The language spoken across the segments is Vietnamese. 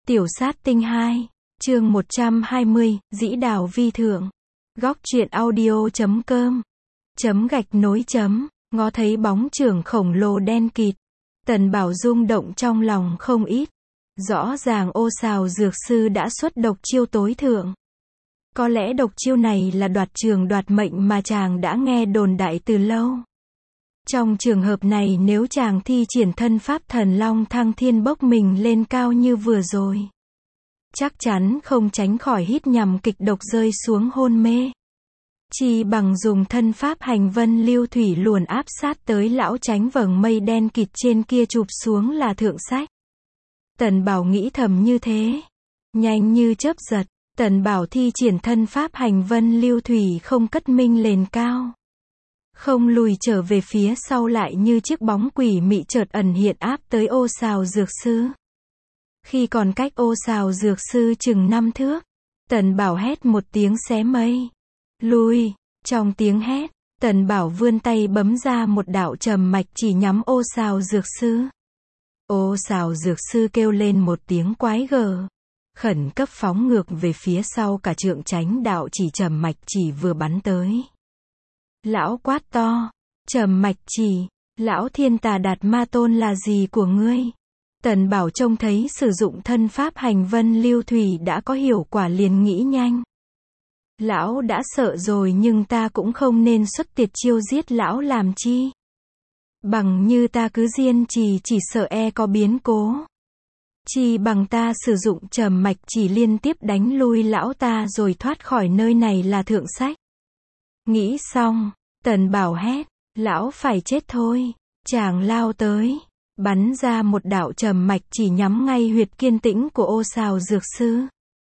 Tiểu sát tinh 2, chương 120, dĩ đảo vi thượng. Góc truyện audio.com /, ngó thấy bóng chưởng khổng lồ đen kịt. Tần Bảo rung động trong lòng không ít. Rõ ràng Ô Sào dược sư đã xuất độc chiêu tối thượng. Có lẽ độc chiêu này là đoạt trường đoạt mệnh mà chàng đã nghe đồn đại từ lâu. Trong trường hợp này nếu chàng thi triển thân pháp thần long thăng thiên bốc mình lên cao như vừa rồi, chắc chắn không tránh khỏi hít nhằm kịch độc rơi xuống hôn mê. Chỉ bằng dùng thân pháp hành vân lưu thủy luồn áp sát tới lão tránh vầng mây đen kịt trên kia chụp xuống là thượng sách. Tần Bảo nghĩ thầm như thế. Nhanh như chớp giật, Tần Bảo thi triển thân pháp hành vân lưu thủy không cất minh lên cao. Không lùi trở về phía sau lại như chiếc bóng quỷ mị chợt ẩn hiện áp tới Ô Sào dược sư. Khi còn cách Ô Sào dược sư chừng 5 thước, Tần Bảo hét một tiếng xé mây. Lùi, trong tiếng hét, Tần Bảo vươn tay bấm ra một đạo trầm mạch chỉ nhắm Ô Sào dược sư. Ô Sào dược sư kêu lên một tiếng quái gở, khẩn cấp phóng ngược về phía sau cả trượng tránh đạo chỉ trầm mạch chỉ vừa bắn tới. Lão quát to, trầm mạch chỉ, lão thiên tà đạt ma tôn là gì của ngươi? Tần Bảo trông thấy sử dụng thân pháp hành vân lưu thủy đã có hiệu quả liền nghĩ nhanh. Lão đã sợ rồi nhưng ta cũng không nên xuất tiệt chiêu giết lão làm chi. Bằng như ta cứ diên trì chỉ sợ có biến cố. Chỉ bằng ta sử dụng trầm mạch chỉ liên tiếp đánh lui lão ta rồi thoát khỏi nơi này là thượng sách. Nghĩ xong, Tần Bảo hét, lão phải chết thôi. Chàng lao tới, bắn ra một đạo trầm mạch chỉ nhắm ngay huyệt kiên tĩnh của Ô Sào dược sư.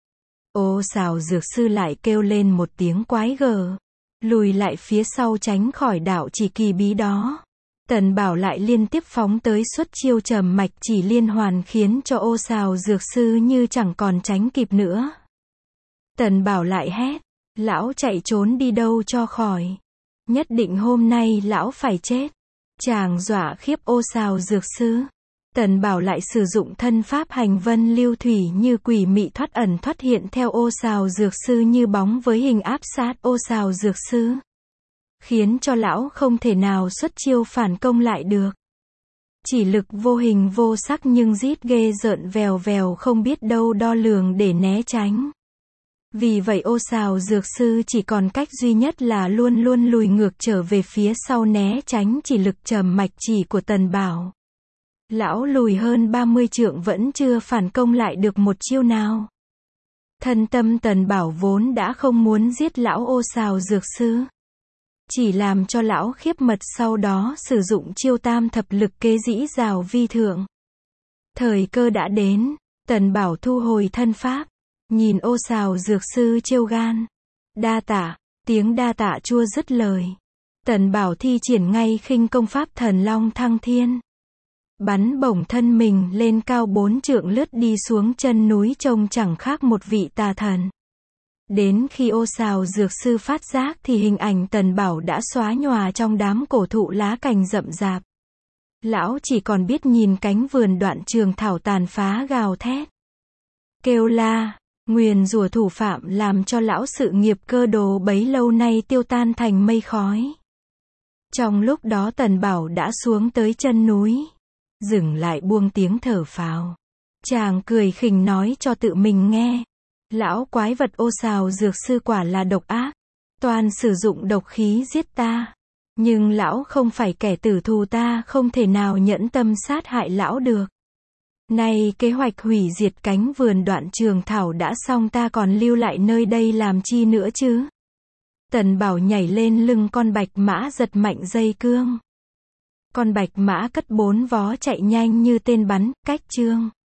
Ô Sào dược sư lại kêu lên một tiếng quái gở, lùi lại phía sau tránh khỏi đạo chỉ kỳ bí đó. Tần Bảo lại liên tiếp phóng tới xuất chiêu trầm mạch chỉ liên hoàn khiến cho Ô Sào dược sư như chẳng còn tránh kịp nữa. Tần Bảo lại hét, lão chạy trốn đi đâu cho khỏi. Nhất định hôm nay lão phải chết. Chàng dọa khiếp Ô Sào dược sư. Tần Bảo lại sử dụng thân pháp hành vân lưu thủy như quỷ mị thoát ẩn thoát hiện theo Ô Sào dược sư như bóng với hình áp sát Ô Sào dược sư, khiến cho lão không thể nào xuất chiêu phản công lại được. Chỉ lực vô hình vô sắc nhưng rít ghê rợn vèo vèo không biết đâu đo lường để né tránh. Vì vậy Ô Sào dược sư chỉ còn cách duy nhất là luôn luôn lùi ngược trở về phía sau né tránh chỉ lực trầm mạch chỉ của Tần Bảo. Lão lùi hơn 30 trượng vẫn chưa phản công lại được một chiêu nào. Thân tâm Tần Bảo vốn đã không muốn giết lão Ô Sào dược sư, chỉ làm cho lão khiếp mật sau đó sử dụng chiêu tam thập lực kế dĩ dào vi thượng. Thời cơ đã đến, Tần Bảo thu hồi thân pháp, nhìn Ô Sào dược sư trêu gan. Đa tạ, tiếng đa tạ chua dứt lời. Tần Bảo thi triển ngay khinh công pháp thần long thăng thiên. Bắn bổng thân mình lên cao 4 trượng lướt đi xuống chân núi trông chẳng khác một vị tà thần. Đến khi Ô Sào dược sư phát giác thì hình ảnh Tần Bảo đã xóa nhòa trong đám cổ thụ lá cành rậm rạp. Lão chỉ còn biết nhìn cánh vườn đoạn trường thảo tàn phá gào thét, kêu la, nguyền rủa thủ phạm làm cho lão sự nghiệp cơ đồ bấy lâu nay tiêu tan thành mây khói. Trong lúc đó Tần Bảo đã xuống tới chân núi, dừng lại buông tiếng thở phào. Chàng cười khỉnh nói cho tự mình nghe, lão quái vật Ô Sào dược sư quả là độc ác, toàn sử dụng độc khí giết ta. Nhưng lão không phải kẻ tử thù, ta không thể nào nhẫn tâm sát hại lão được. Nay kế hoạch hủy diệt cánh vườn đoạn trường thảo đã xong, ta còn lưu lại nơi đây làm chi nữa chứ? Tần Bảo nhảy lên lưng con bạch mã giật mạnh dây cương. Con bạch mã cất 4 vó chạy nhanh như tên bắn, cách chương.